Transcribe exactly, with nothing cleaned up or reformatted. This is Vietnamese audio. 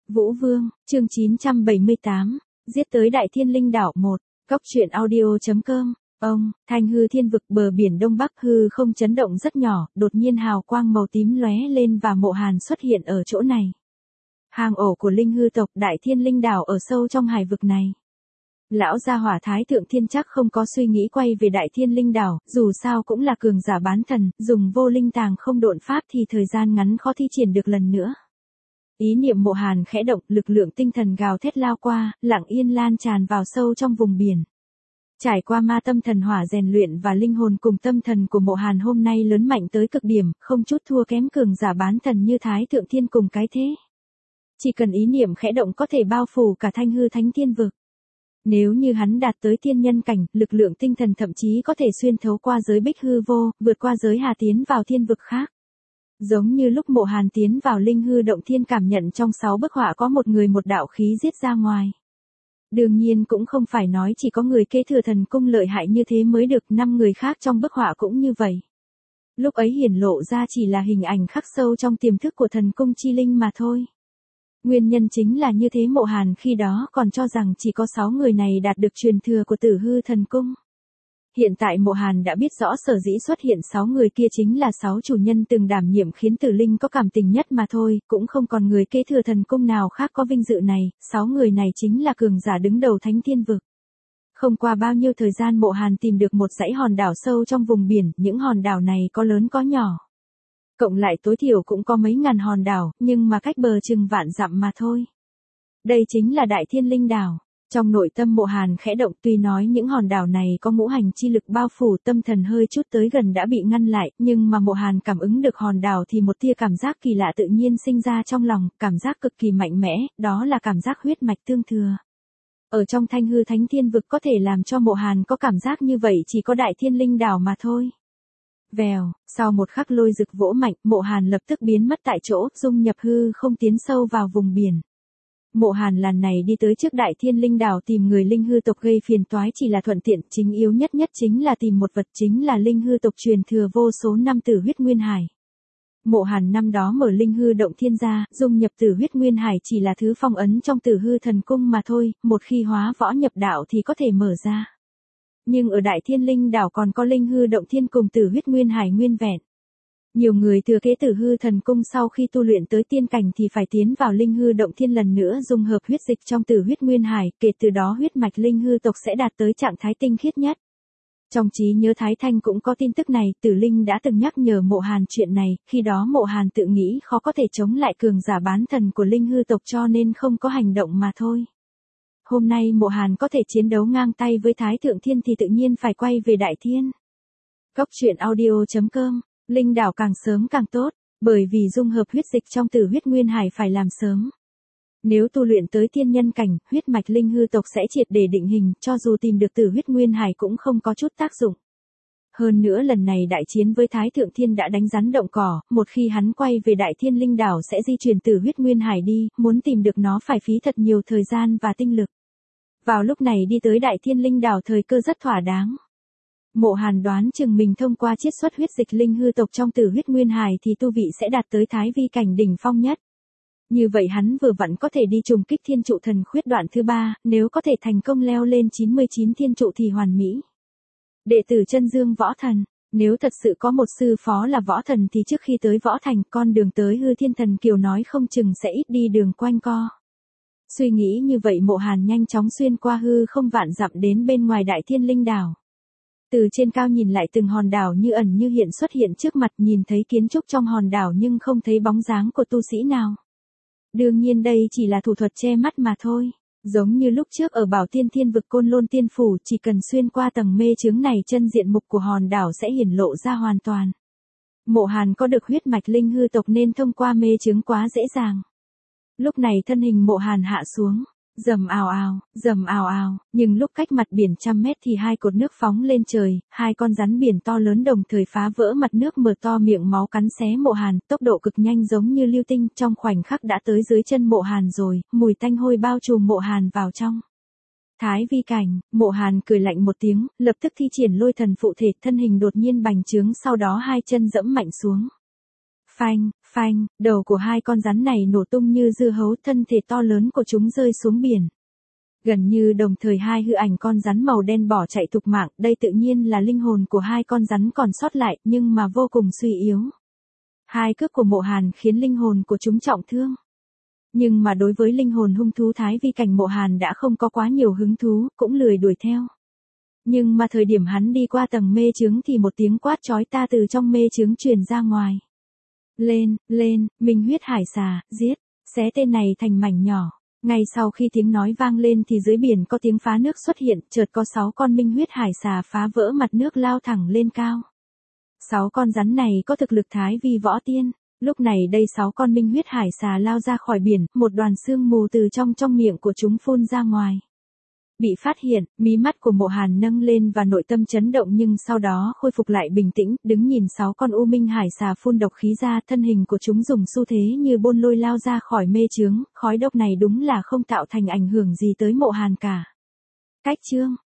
Vũ Vương, chương chín trăm bảy mươi tám, giết tới Đại Thiên Linh Đảo một, Cóc truyện audio chấm com. Ông, Thanh hư thiên vực bờ biển đông bắc hư không chấn động rất nhỏ, đột nhiên hào quang màu tím lóe lên và Mộ Hàn xuất hiện ở chỗ này. Hang ổ của linh hư tộc Đại Thiên Linh Đảo ở sâu trong hải vực này. Lão gia hỏa Thái Thượng Thiên chắc không có suy nghĩ quay về Đại Thiên Linh Đảo, dù sao cũng là cường giả bán thần, dùng vô linh tàng không độn pháp thì thời gian ngắn khó thi triển được lần nữa. Ý niệm Mộ Hàn khẽ động, lực lượng tinh thần gào thét lao qua, lặng yên lan tràn vào sâu trong vùng biển. Trải qua ma tâm thần hỏa rèn luyện và linh hồn cùng tâm thần của Mộ Hàn hôm nay lớn mạnh tới cực điểm, không chút thua kém cường giả bán thần như Thái Thượng Thiên cùng cái thế. Chỉ cần ý niệm khẽ động có thể bao phủ cả thanh hư thánh thiên vực. Nếu như hắn đạt tới tiên nhân cảnh, lực lượng tinh thần thậm chí có thể xuyên thấu qua giới bích hư vô, vượt qua giới hà tiến vào thiên vực khác. Giống như lúc Mộ Hàn tiến vào linh hư động thiên cảm nhận trong sáu bức họa có một người một đạo khí giết ra ngoài. Đương nhiên cũng không phải nói chỉ có người kế thừa thần cung lợi hại như thế mới được, năm người khác trong bức họa cũng như vậy. Lúc ấy hiển lộ ra chỉ là hình ảnh khắc sâu trong tiềm thức của thần cung chi linh mà thôi. Nguyên nhân chính là như thế, Mộ Hàn khi đó còn cho rằng chỉ có sáu người này đạt được truyền thừa của Tử Hư thần cung. Hiện tại Mộ Hàn đã biết rõ sở dĩ xuất hiện sáu người kia chính là sáu chủ nhân từng đảm nhiệm khiến Tử Linh có cảm tình nhất mà thôi, cũng không còn người kế thừa thần cung nào khác có vinh dự này, sáu người này chính là cường giả đứng đầu thánh thiên vực. Không qua bao nhiêu thời gian Mộ Hàn tìm được một dãy hòn đảo sâu trong vùng biển, những hòn đảo này có lớn có nhỏ. Cộng lại tối thiểu cũng có mấy ngàn hòn đảo, nhưng mà cách bờ chừng vạn dặm mà thôi. Đây chính là Đại Thiên Linh Đảo. Trong nội tâm Mộ Hàn khẽ động, tuy nói những hòn đảo này có ngũ hành chi lực bao phủ, tâm thần hơi chút tới gần đã bị ngăn lại, nhưng mà Mộ Hàn cảm ứng được hòn đảo thì một tia cảm giác kỳ lạ tự nhiên sinh ra trong lòng, cảm giác cực kỳ mạnh mẽ, đó là cảm giác huyết mạch tương thừa. Ở trong thanh hư thánh thiên vực có thể làm cho Mộ Hàn có cảm giác như vậy chỉ có Đại Thiên Linh Đảo mà thôi. Vèo, sau một khắc lôi rực vỗ mạnh, Mộ Hàn lập tức biến mất tại chỗ, dung nhập hư không tiến sâu vào vùng biển. Mộ Hàn lần này đi tới trước Đại Thiên Linh Đảo tìm người linh hư tộc gây phiền toái chỉ là thuận tiện, chính yếu nhất nhất chính là tìm một vật, chính là linh hư tộc truyền thừa vô số năm Tử Huyết Nguyên Hải. Mộ Hàn năm đó mở linh hư động thiên gia, dung nhập Tử Huyết Nguyên Hải chỉ là thứ phong ấn trong Tử Hư thần cung mà thôi, một khi hóa võ nhập đạo thì có thể mở ra. Nhưng ở Đại Thiên Linh Đảo còn có linh hư động thiên cùng Tử Huyết Nguyên Hải nguyên vẹn. Nhiều người thừa kế Tử Hư thần cung sau khi tu luyện tới tiên cảnh thì phải tiến vào linh hư động thiên lần nữa dung hợp huyết dịch trong Tử Huyết Nguyên Hải, kể từ đó huyết mạch linh hư tộc sẽ đạt tới trạng thái tinh khiết nhất. Trong trí nhớ Thái Thanh cũng có tin tức này, Tử Linh đã từng nhắc nhở Mộ Hàn chuyện này, khi đó Mộ Hàn tự nghĩ khó có thể chống lại cường giả bán thần của linh hư tộc cho nên không có hành động mà thôi. Hôm nay Mộ Hàn có thể chiến đấu ngang tay với Thái Thượng Thiên thì tự nhiên phải quay về Đại Thiên. Cóc truyện audio chấm com. Linh đảo càng sớm càng tốt, bởi vì dung hợp huyết dịch trong Tử Huyết Nguyên Hải phải làm sớm. Nếu tu luyện tới tiên nhân cảnh, huyết mạch linh hư tộc sẽ triệt để định hình, cho dù tìm được Tử Huyết Nguyên Hải cũng không có chút tác dụng. Hơn nữa lần này đại chiến với Thái Thượng Thiên đã đánh rắn động cỏ, một khi hắn quay về Đại Thiên Linh Đảo sẽ di chuyển Tử Huyết Nguyên Hải đi, muốn tìm được nó phải phí thật nhiều thời gian và tinh lực. Vào lúc này đi tới Đại Thiên Linh Đảo thời cơ rất thỏa đáng. Mộ Hàn đoán chừng mình thông qua chiết xuất huyết dịch linh hư tộc trong Tử Huyết Nguyên Hải thì tu vị sẽ đạt tới thái vi cảnh đỉnh phong nhất. Như vậy hắn vừa vặn có thể đi trùng kích thiên trụ thần khuyết đoạn thứ ba, nếu có thể thành công leo lên chín mươi chín thiên trụ thì hoàn mỹ. Đệ tử Chân Dương Võ Thần, nếu thật sự có một sư phó là võ thần thì trước khi tới võ thành con đường tới hư thiên thần kiều nói không chừng sẽ ít đi đường quanh co. Suy nghĩ như vậy Mộ Hàn nhanh chóng xuyên qua hư không vạn dặm đến bên ngoài Đại Thiên Linh Đảo. Từ trên cao nhìn lại từng hòn đảo như ẩn như hiện xuất hiện trước mặt, nhìn thấy kiến trúc trong hòn đảo nhưng không thấy bóng dáng của tu sĩ nào. Đương nhiên đây chỉ là thủ thuật che mắt mà thôi. Giống như lúc trước ở Bảo Tiên Thiên vực Côn Lôn Tiên Phủ, chỉ cần xuyên qua tầng mê chướng này chân diện mục của hòn đảo sẽ hiển lộ ra hoàn toàn. Mộ Hàn có được huyết mạch linh hư tộc nên thông qua mê chướng quá dễ dàng. Lúc này thân hình Mộ Hàn hạ xuống. Rầm ào ào, rầm ào ào, nhưng lúc cách mặt biển trăm mét thì hai cột nước phóng lên trời, hai con rắn biển to lớn đồng thời phá vỡ mặt nước mở to miệng máu cắn xé Mộ Hàn, tốc độ cực nhanh giống như lưu tinh, trong khoảnh khắc đã tới dưới chân Mộ Hàn rồi, mùi tanh hôi bao trùm Mộ Hàn vào trong. Thái vi cảnh, Mộ Hàn cười lạnh một tiếng, lập tức thi triển lôi thần phụ thể, thân hình đột nhiên bành trướng, sau đó hai chân dẫm mạnh xuống. Phanh, Phanh, đầu của hai con rắn này nổ tung như dưa hấu, thân thể to lớn của chúng rơi xuống biển. Gần như đồng thời hai hư ảnh con rắn màu đen bỏ chạy thục mạng, đây tự nhiên là linh hồn của hai con rắn còn sót lại, nhưng mà vô cùng suy yếu. Hai cước của Mộ Hàn khiến linh hồn của chúng trọng thương. Nhưng mà đối với linh hồn hung thú Thái Vi Cảnh, Mộ Hàn đã không có quá nhiều hứng thú, cũng lười đuổi theo. Nhưng mà thời điểm hắn đi qua tầng mê chướng thì một tiếng quát chói ta từ trong mê chướng truyền ra ngoài. Lên, lên, Minh huyết hải xà, giết, xé tên này thành mảnh nhỏ. Ngay sau khi tiếng nói vang lên thì dưới biển có tiếng phá nước xuất hiện, chợt có sáu con minh huyết hải xà phá vỡ mặt nước lao thẳng lên cao. Sáu con rắn này có thực lực Thái Vi võ tiên. Lúc này đây sáu con minh huyết hải xà lao ra khỏi biển, một đoàn sương mù từ trong trong miệng của chúng phun ra ngoài. Bị phát hiện, mí mắt của Mộ Hàn nâng lên và nội tâm chấn động, nhưng sau đó khôi phục lại bình tĩnh, đứng nhìn sáu con u minh hải xà phun độc khí ra, thân hình của chúng dùng xu thế như bôn lôi lao ra khỏi mê chướng, khói độc này đúng là không tạo thành ảnh hưởng gì tới Mộ Hàn cả. Cách chương